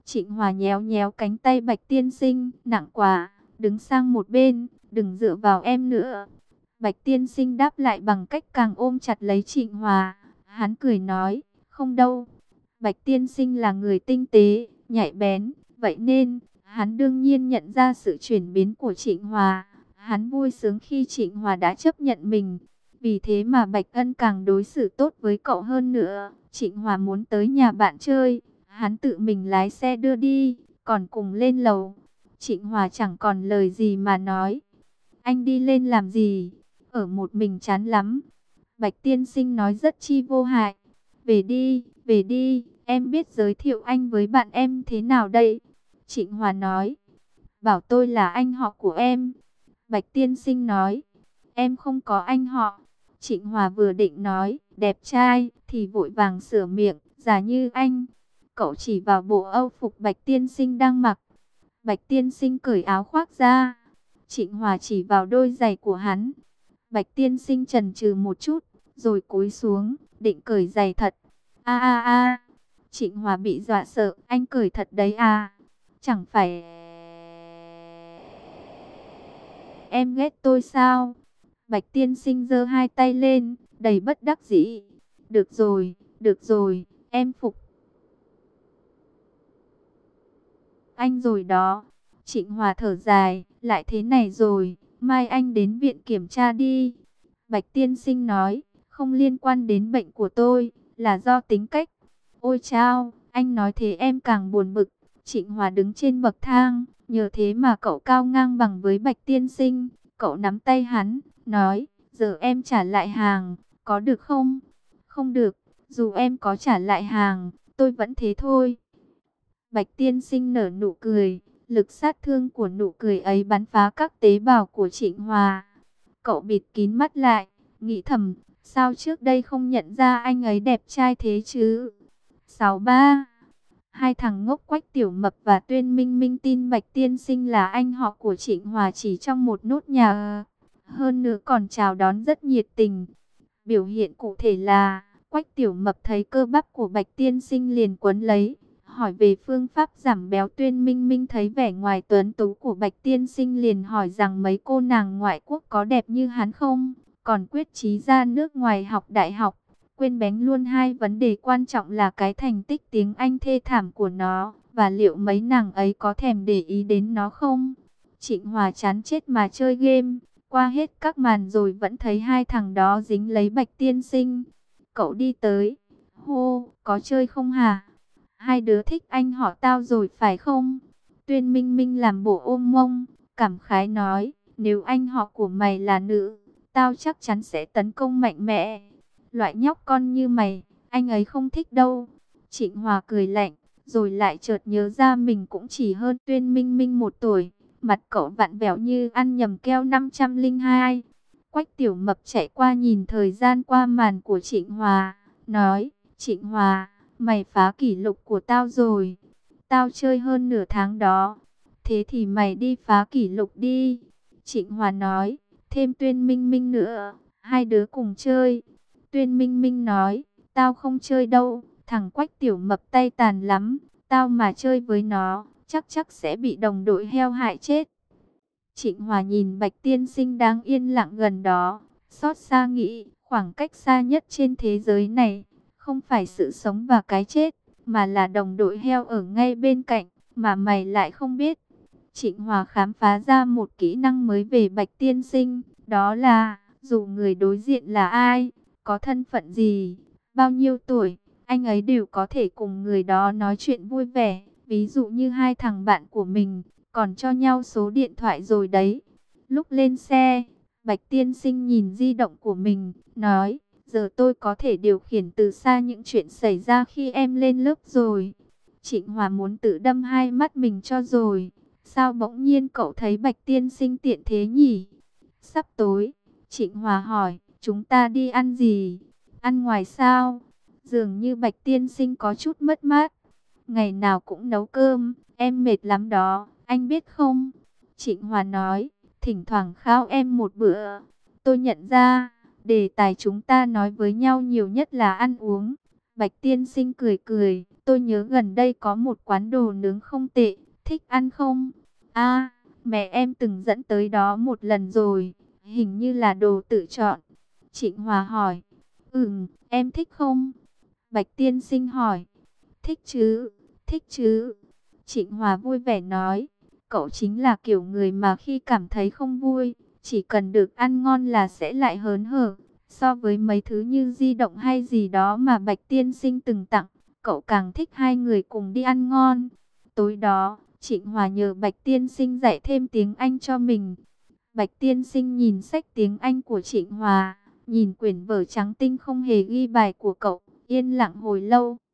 Trịnh Hòa nhéo nhéo cánh tay Bạch Tiên Sinh, nặng quá, đứng sang một bên, đừng dựa vào em nữa. Bạch Tiên Sinh đáp lại bằng cách càng ôm chặt lấy Trịnh Hòa. Hắn cười nói, không đâu. Bạch Tiên Sinh là người tinh tế, nhạy bén, vậy nên hắn đương nhiên nhận ra sự chuyển biến của Trịnh Hòa. Hắn vui sướng khi Trịnh Hòa đã chấp nhận mình. Vì thế mà Bạch Ân càng đối xử tốt với cậu hơn nữa. Trịnh Hòa muốn tới nhà bạn chơi, hắn tự mình lái xe đưa đi, còn cùng lên lầu. Trịnh Hòa chẳng còn lời gì mà nói. Anh đi lên làm gì? Ở một mình chán lắm. Bạch Tiên Sinh nói rất chi vô hại. Về đi, về đi, em biết giới thiệu anh với bạn em thế nào đây? Trịnh Hòa nói. Bảo tôi là anh họ của em. Bạch Tiên Sinh nói. Em không có anh họ. Trịnh Hòa vừa định nói, đẹp trai, thì vội vàng sửa miệng, giả như anh. Cậu chỉ vào bộ âu phục Bạch Tiên Sinh đang mặc. Bạch Tiên Sinh cởi áo khoác ra. Trịnh Hòa chỉ vào đôi giày của hắn. Bạch Tiên Sinh chần chừ một chút, rồi cúi xuống, định cởi giày thật. A a a, Trịnh Hòa bị dọa sợ, anh cởi thật đấy à? Chẳng phải em ghét tôi sao? Bạch Tiên Sinh giơ hai tay lên, đầy bất đắc dĩ. Được rồi, được rồi, em phục anh rồi đó. Trịnh Hòa thở dài, lại thế này rồi, mai anh đến viện kiểm tra đi. Bạch Tiên Sinh nói, không liên quan đến bệnh của tôi, là do tính cách. Ôi chao, anh nói thế em càng buồn bực. Trịnh Hòa đứng trên bậc thang, nhờ thế mà cậu cao ngang bằng với Bạch Tiên Sinh. Cậu nắm tay hắn, nói, giờ em trả lại hàng, có được không? Không được, dù em có trả lại hàng, tôi vẫn thế thôi. Bạch Tiên Sinh nở nụ cười, lực sát thương của nụ cười ấy bắn phá các tế bào của Trịnh Hòa. Cậu bịt kín mắt lại, nghĩ thầm, sao trước đây không nhận ra anh ấy đẹp trai thế chứ? sáu ba. Hai thằng ngốc Quách Tiểu Mập và Tuyên Minh Minh tin Bạch Tiên Sinh là anh họ của Trịnh Hòa chỉ trong một nốt nhà. Hơn nữa còn chào đón rất nhiệt tình. Biểu hiện cụ thể là, Quách Tiểu Mập thấy cơ bắp của Bạch Tiên Sinh liền quấn lấy. Hỏi về phương pháp giảm béo. Tuyên Minh Minh thấy vẻ ngoài tuấn tú của Bạch Tiên Sinh liền hỏi rằng mấy cô nàng ngoại quốc có đẹp như hắn không? Còn Quyết Chí ra nước ngoài học đại học, quên bén luôn hai vấn đề quan trọng là cái thành tích tiếng Anh thê thảm của nó, và liệu mấy nàng ấy có thèm để ý đến nó không? Trịnh Hòa chán chết mà chơi game, qua hết các màn rồi vẫn thấy hai thằng đó dính lấy Bạch Tiên Sinh. Cậu đi tới, hô, có chơi không hả? Hai đứa thích anh họ tao rồi phải không? Tuyên Minh Minh làm bộ ôm mông, cảm khái nói, nếu anh họ của mày là nữ, tao chắc chắn sẽ tấn công mạnh mẽ. Loại nhóc con như mày, anh ấy không thích đâu. Trịnh Hòa cười lạnh, rồi lại chợt nhớ ra mình cũng chỉ hơn Tuyên Minh Minh một tuổi. Mặt cậu vặn vẹo như ăn nhầm keo năm trăm lẻ hai. Quách Tiểu Mập chạy qua nhìn thời gian qua màn của Trịnh Hòa, nói, Trịnh Hòa, mày phá kỷ lục của tao rồi. Tao chơi hơn nửa tháng đó. Thế thì mày đi phá kỷ lục đi. Trịnh Hòa nói, thêm Tuyên Minh Minh nữa, hai đứa cùng chơi. Tuyên Minh Minh nói, tao không chơi đâu, thằng Quách Tiểu Mập tay tàn lắm, tao mà chơi với nó, chắc chắc sẽ bị đồng đội heo hại chết. Trịnh Hòa nhìn Bạch Tiên Sinh đang yên lặng gần đó, xót xa nghĩ, khoảng cách xa nhất trên thế giới này, không phải sự sống và cái chết, mà là đồng đội heo ở ngay bên cạnh, mà mày lại không biết. Trịnh Hòa khám phá ra một kỹ năng mới về Bạch Tiên Sinh, đó là, dù người đối diện là ai, có thân phận gì, bao nhiêu tuổi, anh ấy đều có thể cùng người đó nói chuyện vui vẻ. Ví dụ như hai thằng bạn của mình, còn cho nhau số điện thoại rồi đấy. Lúc lên xe, Bạch Tiên Sinh nhìn di động của mình, nói, giờ tôi có thể điều khiển từ xa những chuyện xảy ra khi em lên lớp rồi. Trịnh Hòa muốn tự đâm hai mắt mình cho rồi. Sao bỗng nhiên cậu thấy Bạch Tiên Sinh tiện thế nhỉ? Sắp tối, Trịnh Hòa hỏi, chúng ta đi ăn gì? Ăn ngoài sao? Dường như Bạch Tiên Sinh có chút mất mát. Ngày nào cũng nấu cơm, em mệt lắm đó, anh biết không? Trịnh Hòa nói, thỉnh thoảng khao em một bữa. Tôi nhận ra, đề tài chúng ta nói với nhau nhiều nhất là ăn uống. Bạch tiên sinh cười cười, tôi nhớ gần đây có một quán đồ nướng không tệ, thích ăn không? À, mẹ em từng dẫn tới đó một lần rồi, hình như là đồ tự chọn. Trịnh Hòa hỏi, ừm, em thích không? Bạch tiên sinh hỏi, thích chứ, thích chứ. Trịnh Hòa vui vẻ nói, cậu chính là kiểu người mà khi cảm thấy không vui, chỉ cần được ăn ngon là sẽ lại hớn hở. So với mấy thứ như di động hay gì đó mà Bạch tiên sinh từng tặng, cậu càng thích hai người cùng đi ăn ngon. Tối đó, Trịnh Hòa nhờ Bạch tiên sinh dạy thêm tiếng Anh cho mình. Bạch tiên sinh nhìn sách tiếng Anh của Trịnh Hòa, nhìn quyển vở trắng tinh không hề ghi bài của cậu, yên lặng hồi lâu.